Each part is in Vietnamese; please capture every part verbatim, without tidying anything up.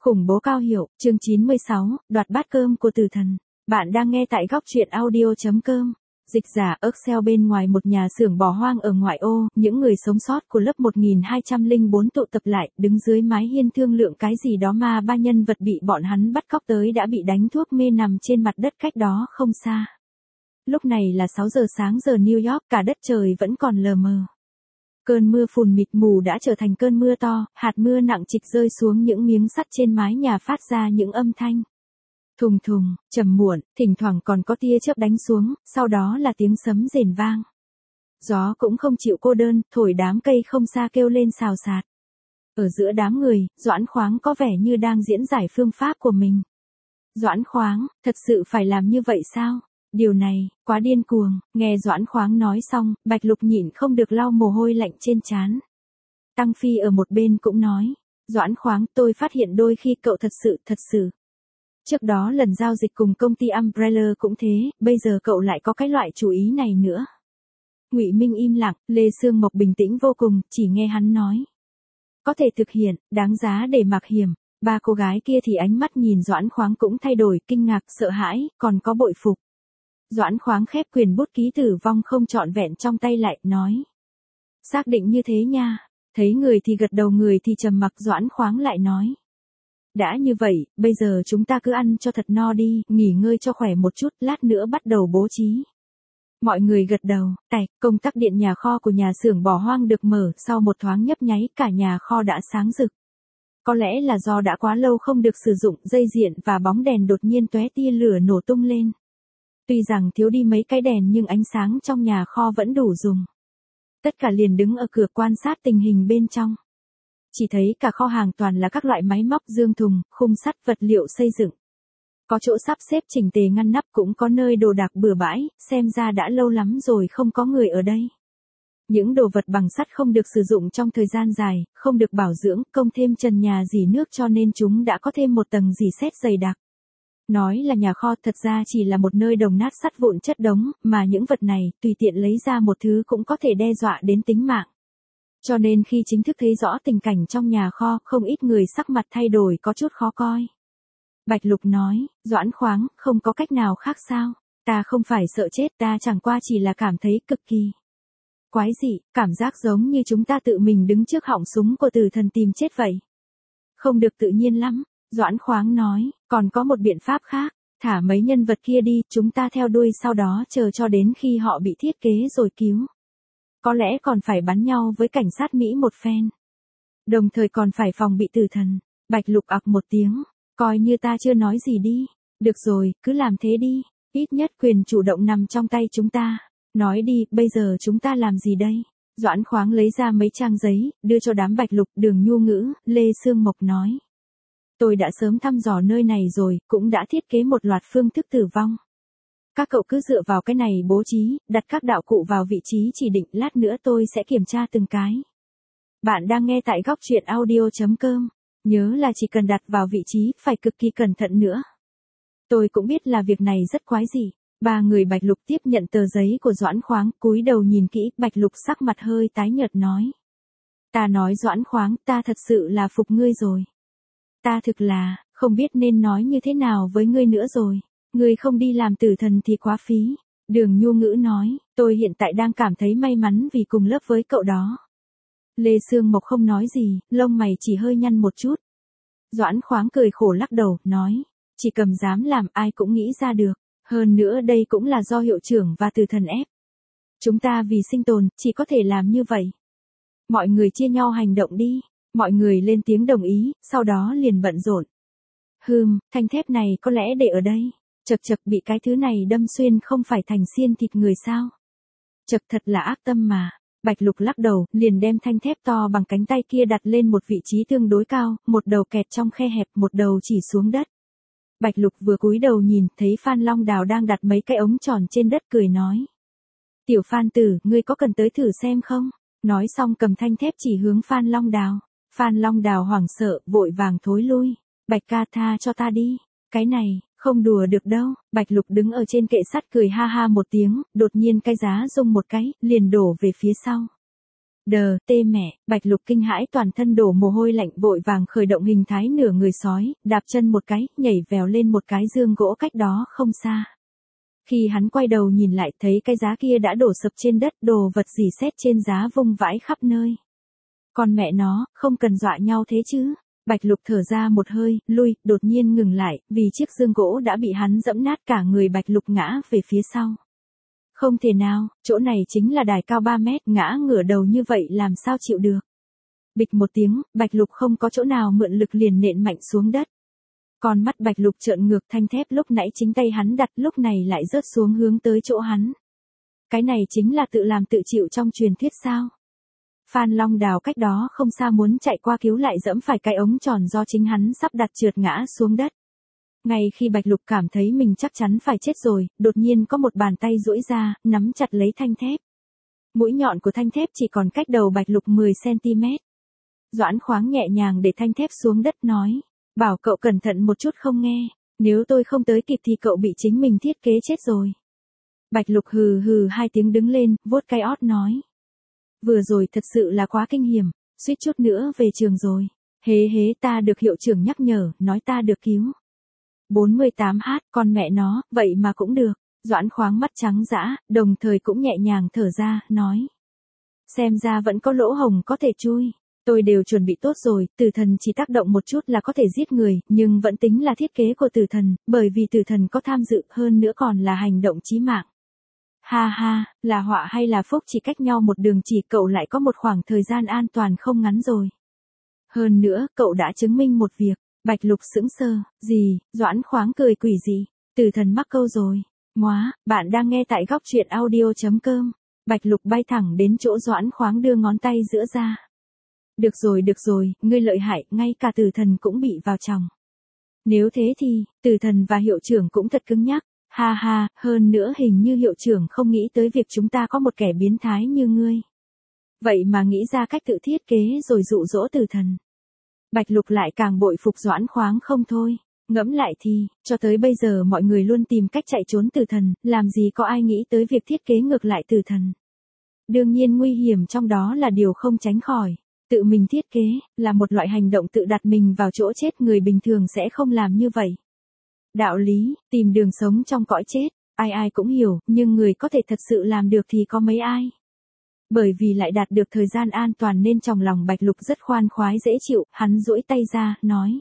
Khủng bố Cao Hiểu, chương chín mươi sáu, đoạt bát cơm của tử thần. Bạn đang nghe tại góc truyện audio.com. Dịch giả Excel bên ngoài một nhà xưởng bỏ hoang ở ngoại ô, những người sống sót của lớp một nghìn hai trăm lẻ bốn tụ tập lại, đứng dưới mái hiên thương lượng cái gì đó mà ba nhân vật bị bọn hắn bắt cóc tới đã bị đánh thuốc mê nằm trên mặt đất cách đó không xa. Lúc này là sáu giờ sáng giờ New York, cả đất trời vẫn còn lờ mờ. Cơn mưa phùn mịt mù đã trở thành cơn mưa to, hạt mưa nặng trịch rơi xuống những miếng sắt trên mái nhà phát ra những âm thanh thùng thùng, trầm muộn, thỉnh thoảng còn có tia chớp đánh xuống, sau đó là tiếng sấm rền vang. Gió cũng không chịu cô đơn, thổi đám cây không xa kêu lên xào xạc. Ở giữa đám người, Doãn Khoáng có vẻ như đang diễn giải phương pháp của mình. Doãn Khoáng, thật sự phải làm như vậy sao? Điều này, quá điên cuồng. Nghe Doãn Khoáng nói xong, Bạch Lục nhịn không được lau mồ hôi lạnh trên trán. Tăng Phi ở một bên cũng nói, Doãn Khoáng, tôi phát hiện đôi khi cậu thật sự, thật sự. Trước đó lần giao dịch cùng công ty Umbrella cũng thế, bây giờ cậu lại có cái loại chủ ý này nữa. Ngụy Minh im lặng, Lê Sương Mộc bình tĩnh vô cùng, chỉ nghe hắn nói. Có thể thực hiện, đáng giá để mạo hiểm. Ba cô gái kia thì ánh mắt nhìn Doãn Khoáng cũng thay đổi, kinh ngạc, sợ hãi, còn có bội phục. Doãn Khoáng khép quyền bút ký tử vong không trọn vẹn trong tay lại, nói. Xác định như thế nha. Thấy người thì gật đầu, người thì trầm mặc. Doãn Khoáng lại nói. Đã như vậy, bây giờ chúng ta cứ ăn cho thật no đi, nghỉ ngơi cho khỏe một chút, lát nữa bắt đầu bố trí. Mọi người gật đầu. Tạch, công tắc điện nhà kho của nhà xưởng bỏ hoang được mở, sau một thoáng nhấp nháy, cả nhà kho đã sáng rực. Có lẽ là do đã quá lâu không được sử dụng, dây điện và bóng đèn đột nhiên tóe tia lửa nổ tung lên. Tuy rằng thiếu đi mấy cái đèn nhưng ánh sáng trong nhà kho vẫn đủ dùng. Tất cả liền đứng ở cửa quan sát tình hình bên trong. Chỉ thấy cả kho hàng toàn là các loại máy móc, dương thùng, khung sắt, vật liệu xây dựng. Có chỗ sắp xếp chỉnh tề ngăn nắp, cũng có nơi đồ đạc bừa bãi, xem ra đã lâu lắm rồi không có người ở đây. Những đồ vật bằng sắt không được sử dụng trong thời gian dài, không được bảo dưỡng, công thêm trần nhà dỉ nước cho nên chúng đã có thêm một tầng dỉ sét dày đặc. Nói là nhà kho thật ra chỉ là một nơi đồng nát sắt vụn chất đống, mà những vật này, tùy tiện lấy ra một thứ cũng có thể đe dọa đến tính mạng. Cho nên khi chính thức thấy rõ tình cảnh trong nhà kho, không ít người sắc mặt thay đổi, có chút khó coi. Bạch Lục nói, Doãn Khoáng, không có cách nào khác sao? Ta không phải sợ chết, ta chẳng qua chỉ là cảm thấy cực kỳ quái dị, cảm giác giống như chúng ta tự mình đứng trước họng súng của tử thần tìm chết vậy. Không được tự nhiên lắm. Doãn Khoáng nói, còn có một biện pháp khác, thả mấy nhân vật kia đi, chúng ta theo đuôi sau đó chờ cho đến khi họ bị thiết kế rồi cứu. Có lẽ còn phải bắn nhau với cảnh sát Mỹ một phen. Đồng thời còn phải phòng bị tử thần. Bạch Lục ặc một tiếng, coi như ta chưa nói gì đi. Được rồi, cứ làm thế đi, ít nhất quyền chủ động nằm trong tay chúng ta. Nói đi, bây giờ chúng ta làm gì đây? Doãn Khoáng lấy ra mấy trang giấy, đưa cho đám Bạch Lục, Đường Nhu Ngữ, Lê Sương Mộc nói. Tôi đã sớm thăm dò nơi này rồi, cũng đã thiết kế một loạt phương thức tử vong. Các cậu cứ dựa vào cái này bố trí, đặt các đạo cụ vào vị trí chỉ định, lát nữa tôi sẽ kiểm tra từng cái. Bạn đang nghe tại góc truyện audio.com. Nhớ là chỉ cần đặt vào vị trí, phải cực kỳ cẩn thận nữa. Tôi cũng biết là việc này rất quái dị. Ba người Bạch Lục tiếp nhận tờ giấy của Doãn Khoáng, cúi đầu nhìn kỹ, Bạch Lục sắc mặt hơi tái nhợt nói. Ta nói Doãn Khoáng, ta thật sự là phục ngươi rồi. Ta thực là, không biết nên nói như thế nào với ngươi nữa rồi. Ngươi không đi làm tử thần thì quá phí. Đường Nhu Ngữ nói, tôi hiện tại đang cảm thấy may mắn vì cùng lớp với cậu đó. Lê Sương Mộc không nói gì, lông mày chỉ hơi nhăn một chút. Doãn Khoáng cười khổ lắc đầu, nói, chỉ cầm dám làm ai cũng nghĩ ra được. Hơn nữa đây cũng là do hiệu trưởng và tử thần ép. Chúng ta vì sinh tồn, chỉ có thể làm như vậy. Mọi người chia nhau hành động đi. Mọi người lên tiếng đồng ý, sau đó liền bận rộn. Hừm, thanh thép này có lẽ để ở đây. Chật chật, bị cái thứ này đâm xuyên không phải thành xiên thịt người sao? Chật, thật là ác tâm mà. Bạch Lục lắc đầu, liền đem thanh thép to bằng cánh tay kia đặt lên một vị trí tương đối cao, một đầu kẹt trong khe hẹp, một đầu chỉ xuống đất. Bạch Lục vừa cúi đầu nhìn, thấy Phan Long Đào đang đặt mấy cái ống tròn trên đất, cười nói. Tiểu Phan tử, ngươi có cần tới thử xem không? Nói xong cầm thanh thép chỉ hướng Phan Long Đào. Phan Long Đào hoảng sợ, vội vàng thối lui. Bạch ca, tha cho ta đi. Cái này, không đùa được đâu. Bạch Lục đứng ở trên kệ sắt cười ha ha một tiếng, đột nhiên cái giá rung một cái, liền đổ về phía sau. Đờ, tê mẹ, Bạch Lục kinh hãi toàn thân đổ mồ hôi lạnh vội vàng khởi động hình thái nửa người sói, đạp chân một cái, nhảy vèo lên một cái giường gỗ cách đó không xa. Khi hắn quay đầu nhìn lại thấy cái giá kia đã đổ sập trên đất, đồ vật dì xét trên giá vung vãi khắp nơi. Còn mẹ nó, không cần dọa nhau thế chứ. Bạch Lục thở ra một hơi, lui, đột nhiên ngừng lại, vì chiếc giường gỗ đã bị hắn dẫm nát cả người Bạch Lục ngã về phía sau. Không thể nào, chỗ này chính là đài cao ba mét, ngã ngửa đầu như vậy làm sao chịu được. Bịch một tiếng, Bạch Lục không có chỗ nào mượn lực liền nện mạnh xuống đất. Còn mắt Bạch Lục trợn ngược, thanh thép lúc nãy chính tay hắn đặt lúc này lại rớt xuống hướng tới chỗ hắn. Cái này chính là tự làm tự chịu trong truyền thuyết sao. Phan Long Đào cách đó không xa muốn chạy qua cứu lại dẫm phải cái ống tròn do chính hắn sắp đặt trượt ngã xuống đất. Ngay khi Bạch Lục cảm thấy mình chắc chắn phải chết rồi, đột nhiên có một bàn tay duỗi ra, nắm chặt lấy thanh thép. Mũi nhọn của thanh thép chỉ còn cách đầu Bạch Lục mười xăng-ti-mét. Doãn Khoáng nhẹ nhàng để thanh thép xuống đất nói, bảo cậu cẩn thận một chút không nghe, nếu tôi không tới kịp thì cậu bị chính mình thiết kế chết rồi. Bạch Lục hừ hừ hai tiếng đứng lên, vuốt cái ót nói. Vừa rồi thật sự là quá kinh hiểm, suýt chút nữa về trường rồi. Hế hế ta được hiệu trưởng nhắc nhở, nói ta được cứu. bốn mươi tám h, con mẹ nó, vậy mà cũng được. Doãn Khoáng mắt trắng dã, đồng thời cũng nhẹ nhàng thở ra, nói. Xem ra vẫn có lỗ hổng có thể chui. Tôi đều chuẩn bị tốt rồi, tử thần chỉ tác động một chút là có thể giết người, nhưng vẫn tính là thiết kế của tử thần, bởi vì tử thần có tham dự hơn nữa còn là hành động chí mạng. Ha ha, là họa hay là phúc chỉ cách nhau một đường chỉ cậu lại có một khoảng thời gian an toàn không ngắn rồi. Hơn nữa, cậu đã chứng minh một việc. Bạch Lục sững sờ, gì, Doãn Khoáng cười quỷ gì, tử thần mắc câu rồi. Móa, bạn đang nghe tại góc truyện audio chấm com. Bạch Lục bay thẳng đến chỗ Doãn Khoáng đưa ngón tay giữa ra. Được rồi được rồi, ngươi lợi hại, ngay cả tử thần cũng bị vào chòng. Nếu thế thì, tử thần và hiệu trưởng cũng thật cứng nhắc. Ha ha, hơn nữa hình như hiệu trưởng không nghĩ tới việc chúng ta có một kẻ biến thái như ngươi. Vậy mà nghĩ ra cách tự thiết kế rồi dụ dỗ tử thần. Bạch Lục lại càng bội phục Doãn Khoáng không thôi. Ngẫm lại thì, cho tới bây giờ mọi người luôn tìm cách chạy trốn tử thần, làm gì có ai nghĩ tới việc thiết kế ngược lại tử thần. Đương nhiên nguy hiểm trong đó là điều không tránh khỏi. Tự mình thiết kế, là một loại hành động tự đặt mình vào chỗ chết, người bình thường sẽ không làm như vậy. Đạo lý, tìm đường sống trong cõi chết, ai ai cũng hiểu, nhưng người có thể thật sự làm được thì có mấy ai. Bởi vì lại đạt được thời gian an toàn nên trong lòng Bạch Lục rất khoan khoái dễ chịu, hắn duỗi tay ra, nói.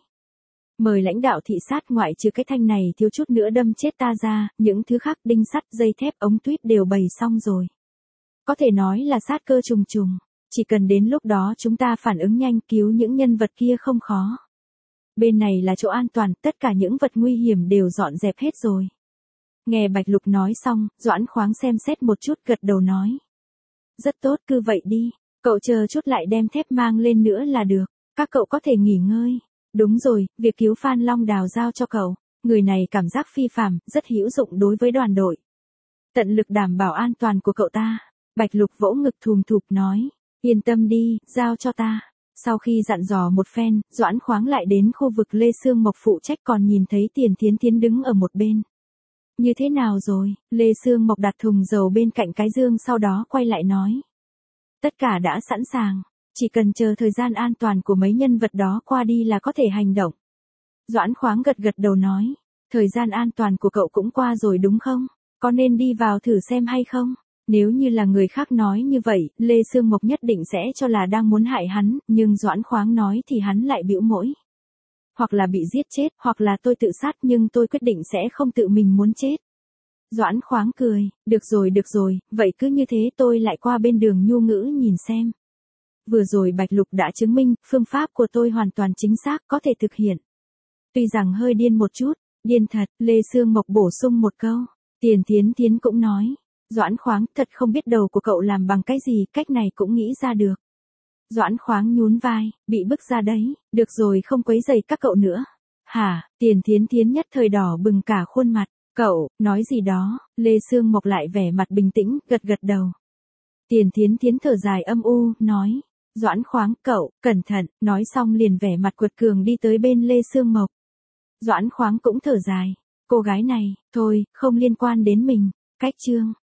Mời lãnh đạo thị sát, ngoại trừ cái thanh này thiếu chút nữa đâm chết ta ra, những thứ khác đinh sắt, dây thép, ống tuyếp đều bày xong rồi. Có thể nói là sát cơ trùng trùng, chỉ cần đến lúc đó chúng ta phản ứng nhanh cứu những nhân vật kia không khó. Bên này là chỗ an toàn, tất cả những vật nguy hiểm đều dọn dẹp hết rồi. Nghe Bạch Lục nói xong, Doãn Khoáng xem xét một chút gật đầu nói. Rất tốt, cứ vậy đi, cậu chờ chút lại đem thép mang lên nữa là được, các cậu có thể nghỉ ngơi. Đúng rồi, việc cứu Phan Long Đào giao cho cậu, người này cảm giác phi phàm, rất hữu dụng đối với đoàn đội. Tận lực đảm bảo an toàn của cậu ta. Bạch Lục vỗ ngực thùm thụp nói, yên tâm đi, giao cho ta. Sau khi dặn dò một phen, Doãn Khoáng lại đến khu vực Lê Sương Mộc phụ trách, còn nhìn thấy Tiền Thiến Thiến đứng ở một bên. Như thế nào rồi? Lê Sương Mộc đặt thùng dầu bên cạnh cái dương sau đó quay lại nói. Tất cả đã sẵn sàng, chỉ cần chờ thời gian an toàn của mấy nhân vật đó qua đi là có thể hành động. Doãn Khoáng gật gật đầu nói, thời gian an toàn của cậu cũng qua rồi đúng không? Có nên đi vào thử xem hay không? Nếu như là người khác nói như vậy, Lê Sương Mộc nhất định sẽ cho là đang muốn hại hắn, nhưng Doãn Khoáng nói thì hắn lại bĩu môi. Hoặc là bị giết chết, hoặc là tôi tự sát, nhưng tôi quyết định sẽ không tự mình muốn chết. Doãn Khoáng cười, được rồi được rồi, vậy cứ như thế tôi lại qua bên đường Nhu Ngữ nhìn xem. Vừa rồi Bạch Lục đã chứng minh, phương pháp của tôi hoàn toàn chính xác, có thể thực hiện. Tuy rằng hơi điên một chút, điên thật, Lê Sương Mộc bổ sung một câu. Tiền Thiến Thiến cũng nói. Doãn Khoáng, thật không biết đầu của cậu làm bằng cái gì, cách này cũng nghĩ ra được. Doãn Khoáng nhún vai, bị bức ra đấy, được rồi không quấy rầy các cậu nữa. Hả, Tiền Thiến Thiến nhất thời đỏ bừng cả khuôn mặt, cậu, nói gì đó, Lê Sương Mộc lại vẻ mặt bình tĩnh, gật gật đầu. Tiền Thiến Thiến thở dài âm u, nói, Doãn Khoáng, cậu, cẩn thận, nói xong liền vẻ mặt quật cường đi tới bên Lê Sương Mộc. Doãn Khoáng cũng thở dài, cô gái này, thôi, không liên quan đến mình, cách chương.